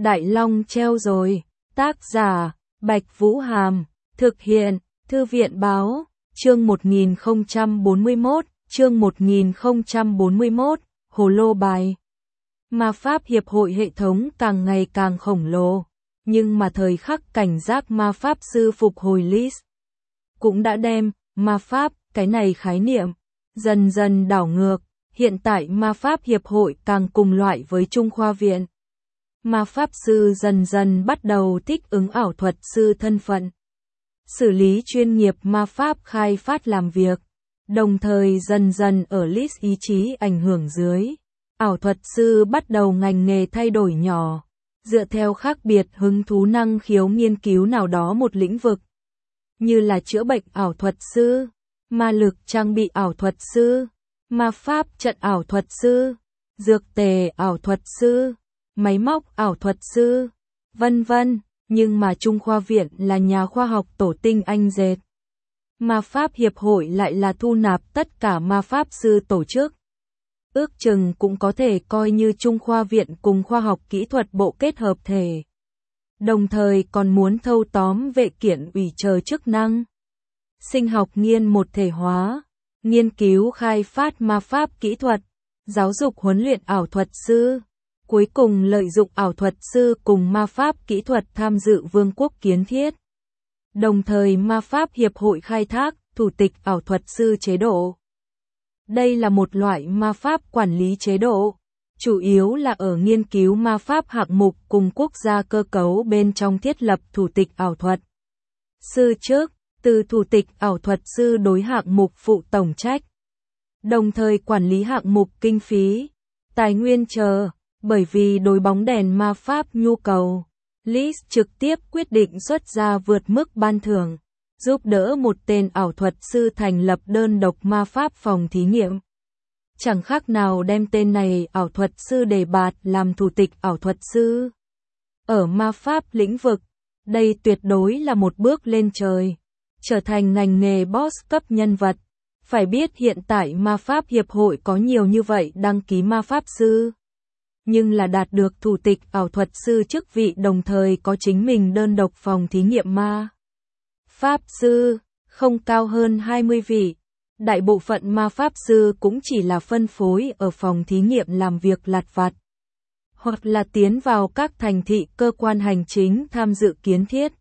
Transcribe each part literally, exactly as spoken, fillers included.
Đại Long treo rồi. Tác giả, Bạch Vũ Hàm. Thực hiện, Thư viện Báo. Chương một nghìn không trăm bốn mươi mốt, chương một nghìn không trăm bốn mươi mốt, Hồ lô bài. Ma pháp hiệp hội hệ thống càng ngày càng khổng lồ, nhưng mà thời khắc cảnh giác ma pháp sư phục hồi list cũng đã đem ma pháp, cái này khái niệm, dần dần đảo ngược. Hiện tại ma pháp hiệp hội càng cùng loại với Trung khoa viện. Ma pháp sư dần dần bắt đầu thích ứng ảo thuật sư thân phận, xử lý chuyên nghiệp ma pháp khai phát làm việc, đồng thời dần dần ở list ý chí ảnh hưởng dưới. Ảo thuật sư bắt đầu ngành nghề thay đổi nhỏ, dựa theo khác biệt hứng thú năng khiếu nghiên cứu nào đó một lĩnh vực, như là chữa bệnh ảo thuật sư, ma lực trang bị ảo thuật sư, ma pháp trận ảo thuật sư, dược tề ảo thuật sư, máy móc ảo thuật sư, vân vân. Nhưng mà Trung khoa viện là nhà khoa học tổ tinh anh dệt. Ma pháp hiệp hội lại là thu nạp tất cả ma pháp sư tổ chức. Ước chừng cũng có thể coi như Trung khoa viện cùng khoa học kỹ thuật bộ kết hợp thể. Đồng thời còn muốn thâu tóm vệ kiện ủy chờ chức năng. Sinh học nghiên một thể hóa, nghiên cứu khai phát ma pháp kỹ thuật, giáo dục huấn luyện ảo thuật sư. Cuối cùng lợi dụng ảo thuật sư cùng ma pháp kỹ thuật tham dự vương quốc kiến thiết. Đồng thời ma pháp hiệp hội khai thác thủ tịch ảo thuật sư chế độ. Đây là một loại ma pháp quản lý chế độ, chủ yếu là ở nghiên cứu ma pháp hạng mục cùng quốc gia cơ cấu bên trong thiết lập thủ tịch ảo thuật sư trước, từ thủ tịch ảo thuật sư đối hạng mục phụ tổng trách. Đồng thời quản lý hạng mục kinh phí, tài nguyên chờ. Bởi vì đối bóng đèn ma pháp nhu cầu, list trực tiếp quyết định xuất ra vượt mức ban thưởng, giúp đỡ một tên ảo thuật sư thành lập đơn độc ma pháp phòng thí nghiệm. Chẳng khác nào đem tên này ảo thuật sư đề bạt làm thủ tịch ảo thuật sư. Ở ma pháp lĩnh vực, đây tuyệt đối là một bước lên trời, trở thành ngành nghề boss cấp nhân vật. Phải biết hiện tại ma pháp hiệp hội có nhiều như vậy đăng ký ma pháp sư. Nhưng là đạt được thủ tịch ảo thuật sư chức vị đồng thời có chính mình đơn độc phòng thí nghiệm ma pháp sư, không cao hơn hai mươi vị. Đại bộ phận ma pháp sư cũng chỉ là phân phối ở phòng thí nghiệm làm việc lặt vặt, hoặc là tiến vào các thành thị cơ quan hành chính tham dự kiến thiết.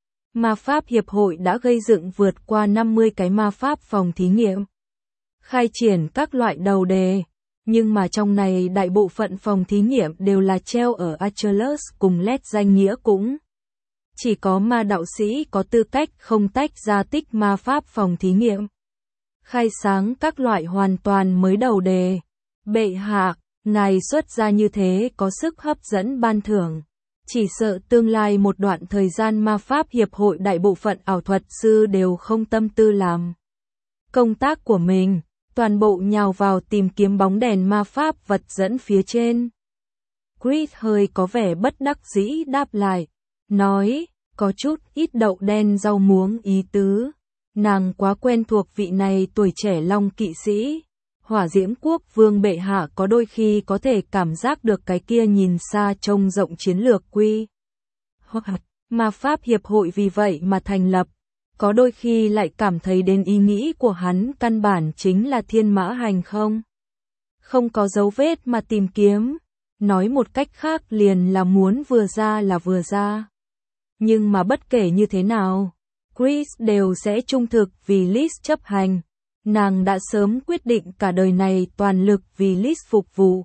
Ma pháp hiệp hội đã gây dựng vượt qua năm mươi cái ma pháp phòng thí nghiệm, khai triển các loại đầu đề. Nhưng mà trong này đại bộ phận phòng thí nghiệm đều là treo ở Achilles cùng Led danh nghĩa cũng. Chỉ có ma đạo sĩ có tư cách không tách ra tích ma pháp phòng thí nghiệm. Khai sáng các loại hoàn toàn mới đầu đề. Bệ hạ, ngài xuất ra như thế có sức hấp dẫn ban thưởng. Chỉ sợ tương lai một đoạn thời gian ma pháp hiệp hội đại bộ phận ảo thuật sư đều không tâm tư làm công tác của mình. Toàn bộ nhào vào tìm kiếm bóng đèn ma pháp vật dẫn phía trên. Chris hơi có vẻ bất đắc dĩ đáp lại, nói, có chút ít đậu đen rau muống ý tứ. Nàng quá quen thuộc vị này tuổi trẻ long kỵ sĩ. Hỏa diễm quốc vương bệ hạ có đôi khi có thể cảm giác được cái kia nhìn xa trông rộng chiến lược quy. Hoặc ma pháp hiệp hội vì vậy mà thành lập. Có đôi khi lại cảm thấy đến ý nghĩ của hắn căn bản chính là thiên mã hành không. Không có dấu vết mà tìm kiếm. Nói một cách khác liền là muốn vừa ra là vừa ra. Nhưng mà bất kể như thế nào, Chris đều sẽ trung thực vì Liz chấp hành. Nàng đã sớm quyết định cả đời này toàn lực vì Liz phục vụ.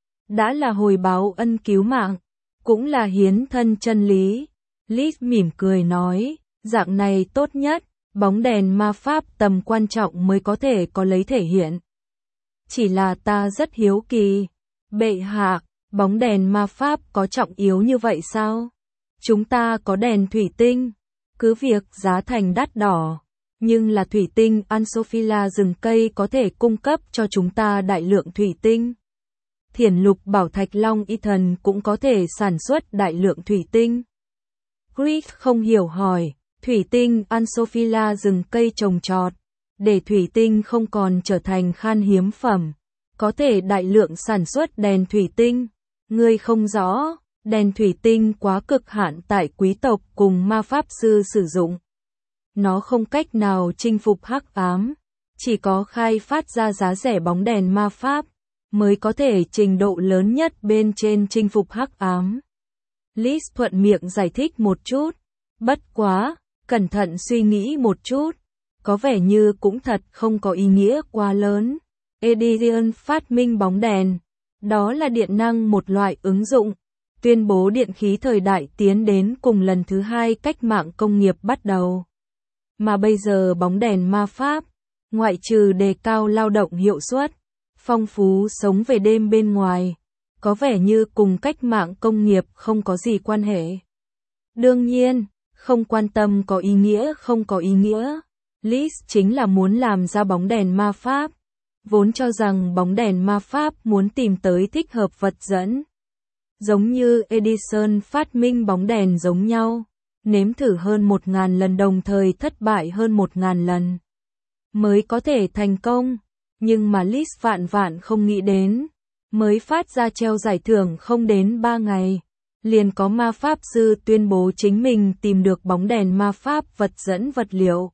Đã là hồi báo ân cứu mạng, cũng là hiến thân chân lý. Liz mỉm cười nói. Dạng này tốt nhất, bóng đèn ma pháp tầm quan trọng mới có thể có lấy thể hiện. Chỉ là ta rất hiếu kỳ. Bệ hạ, bóng đèn ma pháp có trọng yếu như vậy sao? Chúng ta có đèn thủy tinh, cứ việc giá thành đắt đỏ, nhưng là thủy tinh Ansophila rừng cây có thể cung cấp cho chúng ta đại lượng thủy tinh. Thiển lục bảo thạch long y thần cũng có thể sản xuất đại lượng thủy tinh. Chris không hiểu hỏi. Thủy tinh Ansophila rừng cây trồng trọt, để thủy tinh không còn trở thành khan hiếm phẩm, có thể đại lượng sản xuất đèn thủy tinh. Ngươi không rõ, Đèn thủy tinh quá cực hạn tại quý tộc cùng ma pháp sư sử dụng. Nó không cách nào chinh phục hắc ám, chỉ có khai phát ra giá rẻ bóng đèn ma pháp mới có thể trình độ lớn nhất bên trên chinh phục hắc ám. Liz thuận miệng giải thích một chút, bất quá, cẩn thận suy nghĩ một chút, có vẻ như cũng thật không có ý nghĩa quá lớn. Edison phát minh bóng đèn, đó là điện năng một loại ứng dụng, tuyên bố điện khí thời đại tiến đến cùng lần thứ hai cách mạng công nghiệp bắt đầu. Mà bây giờ bóng đèn ma pháp, ngoại trừ đề cao lao động hiệu suất, phong phú sống về đêm bên ngoài, có vẻ như cùng cách mạng công nghiệp không có gì quan hệ. Đương nhiên, không quan tâm có ý nghĩa không có ý nghĩa, Liz chính là muốn làm ra bóng đèn ma pháp, vốn cho rằng bóng đèn ma pháp muốn tìm tới thích hợp vật dẫn. Giống như Edison phát minh bóng đèn giống nhau, nếm thử hơn một ngàn lần đồng thời thất bại hơn một ngàn lần, mới có thể thành công, nhưng mà Liz vạn vạn không nghĩ đến, mới phát ra treo giải thưởng không đến ba ngày, liền có ma pháp sư tuyên bố chính mình tìm được bóng đèn ma pháp vật dẫn vật liệu.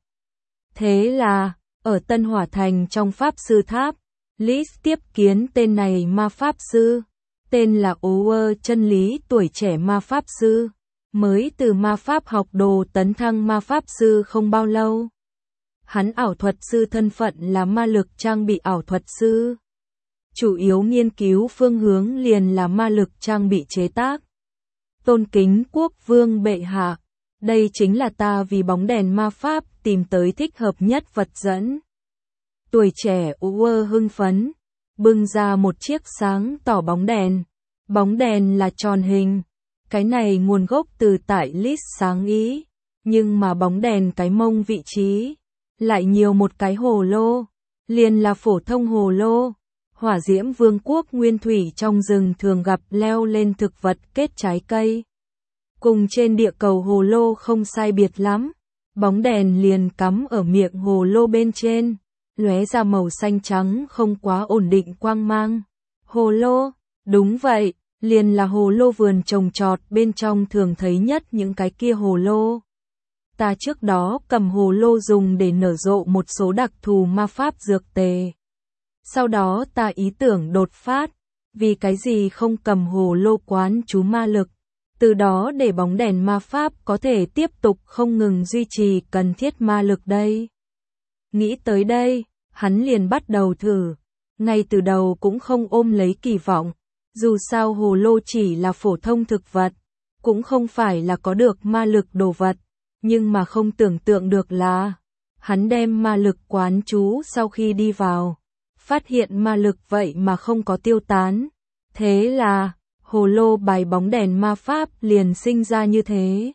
Thế là, ở Tân Hỏa Thành trong pháp sư tháp, Liz tiếp kiến tên này ma pháp sư, tên là Ower chân lý tuổi trẻ ma pháp sư, mới từ ma pháp học đồ tấn thăng ma pháp sư không bao lâu. Hắn ảo thuật sư thân phận là ma lực trang bị ảo thuật sư. Chủ yếu nghiên cứu phương hướng liền là ma lực trang bị chế tác. Tôn kính quốc vương bệ hạ, đây chính là ta vì bóng đèn ma pháp tìm tới thích hợp nhất vật dẫn. Tuổi trẻ Uwer hưng phấn, bưng ra một chiếc sáng tỏ bóng đèn. Bóng đèn là tròn hình, cái này nguồn gốc từ tại Liz sáng ý, nhưng mà bóng đèn cái mông vị trí lại nhiều một cái hồ lô, liền là phổ thông hồ lô. Hỏa diễm vương quốc nguyên thủy trong rừng thường gặp leo lên thực vật kết trái cây. Cùng trên địa cầu hồ lô không sai biệt lắm, bóng đèn liền cắm ở miệng hồ lô bên trên, lóe ra màu xanh trắng không quá ổn định quang mang. Hồ lô, đúng vậy, liền là hồ lô vườn trồng trọt bên trong thường thấy nhất những cái kia hồ lô. Ta trước đó cầm hồ lô dùng để nở rộ một số đặc thù ma pháp dược tề. Sau đó ta ý tưởng đột phát, vì cái gì không cầm hồ lô quán chú ma lực, từ đó để bóng đèn ma pháp có thể tiếp tục không ngừng duy trì cần thiết ma lực đây. Nghĩ tới đây, hắn liền bắt đầu thử, ngay từ đầu cũng không ôm lấy kỳ vọng, dù sao hồ lô chỉ là phổ thông thực vật, cũng không phải là có được ma lực đồ vật, nhưng mà không tưởng tượng được là, hắn đem ma lực quán chú sau khi đi vào, phát hiện ma lực vậy mà không có tiêu tán. Thế là, hồ lô bài bóng đèn ma pháp liền sinh ra như thế.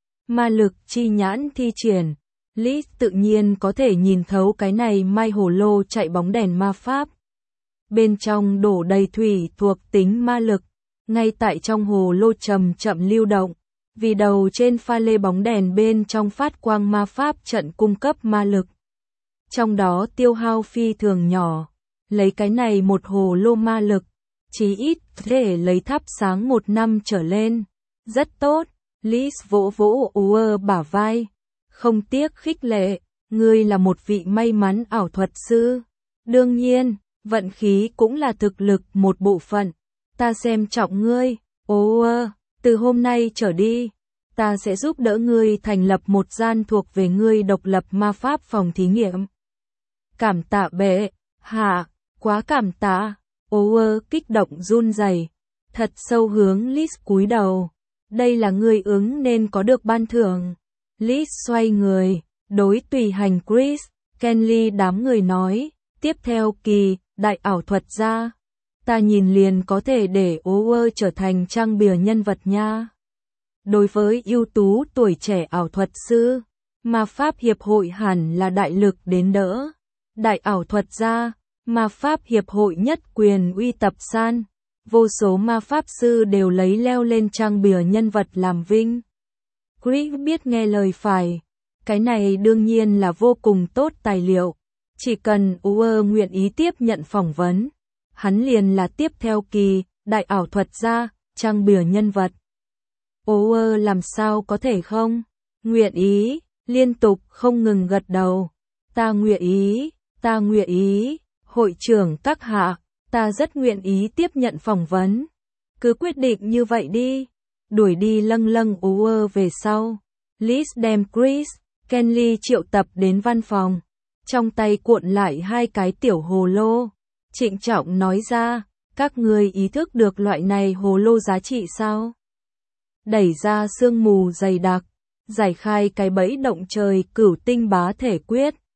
Ma lực chi nhãn thi triển, Liz tự nhiên có thể nhìn thấu cái này mai hồ lô chạy bóng đèn ma pháp. Bên trong đổ đầy thủy thuộc tính ma lực, ngay tại trong hồ lô chậm chậm lưu động, vì đầu trên pha lê bóng đèn bên trong phát quang ma pháp trận cung cấp ma lực. Trong đó tiêu hao phi thường nhỏ, lấy cái này một hồ lô ma lực, chí ít để lấy thắp sáng một năm trở lên. Rất tốt, Liz vỗ vỗ Uwer bả vai, không tiếc khích lệ, ngươi là một vị may mắn ảo thuật sư. Đương nhiên, vận khí cũng là thực lực một bộ phận. Ta xem trọng ngươi, Uwer, từ hôm nay trở đi, ta sẽ giúp đỡ ngươi thành lập một gian thuộc về ngươi độc lập ma pháp phòng thí nghiệm. Cảm tạ bệ hạ, quá cảm tạ. Uwer kích động run rẩy, thật sâu hướng Liz cúi đầu. Đây là ngươi ứng nên có được ban thưởng. Liz xoay người, đối tùy hành Chris, Kenley đám người nói, tiếp theo kỳ, đại ảo thuật gia. Ta nhìn liền có thể để Uwer trở thành trang bìa nhân vật nha. Đối với ưu tú tuổi trẻ ảo thuật sư, ma pháp hiệp hội hẳn là đại lực đến đỡ. Đại ảo thuật gia, ma pháp hiệp hội nhất quyền uy tập san, vô số ma pháp sư đều lấy leo lên trang bìa nhân vật làm vinh. Chris biết nghe lời phải, cái này đương nhiên là vô cùng tốt tài liệu, chỉ cần Uwer nguyện ý tiếp nhận phỏng vấn, hắn liền là tiếp theo kỳ, đại ảo thuật gia, trang bìa nhân vật. Ồ ơ làm sao có thể không? Nguyện ý, liên tục không ngừng gật đầu. Ta nguyện ý, ta nguyện ý, hội trưởng các hạ, ta rất nguyện ý tiếp nhận phỏng vấn. Cứ quyết định như vậy đi. Đuổi đi lâng lâng ú ơ về sau. Liz đem Chris, Kenley triệu tập đến văn phòng. Trong tay cuộn lại hai cái tiểu hồ lô. Trịnh trọng nói ra, các ngươi ý thức được loại này hồ lô giá trị sao? Đẩy ra sương mù dày đặc, giải khai cái bẫy động trời cửu tinh bá thể quyết.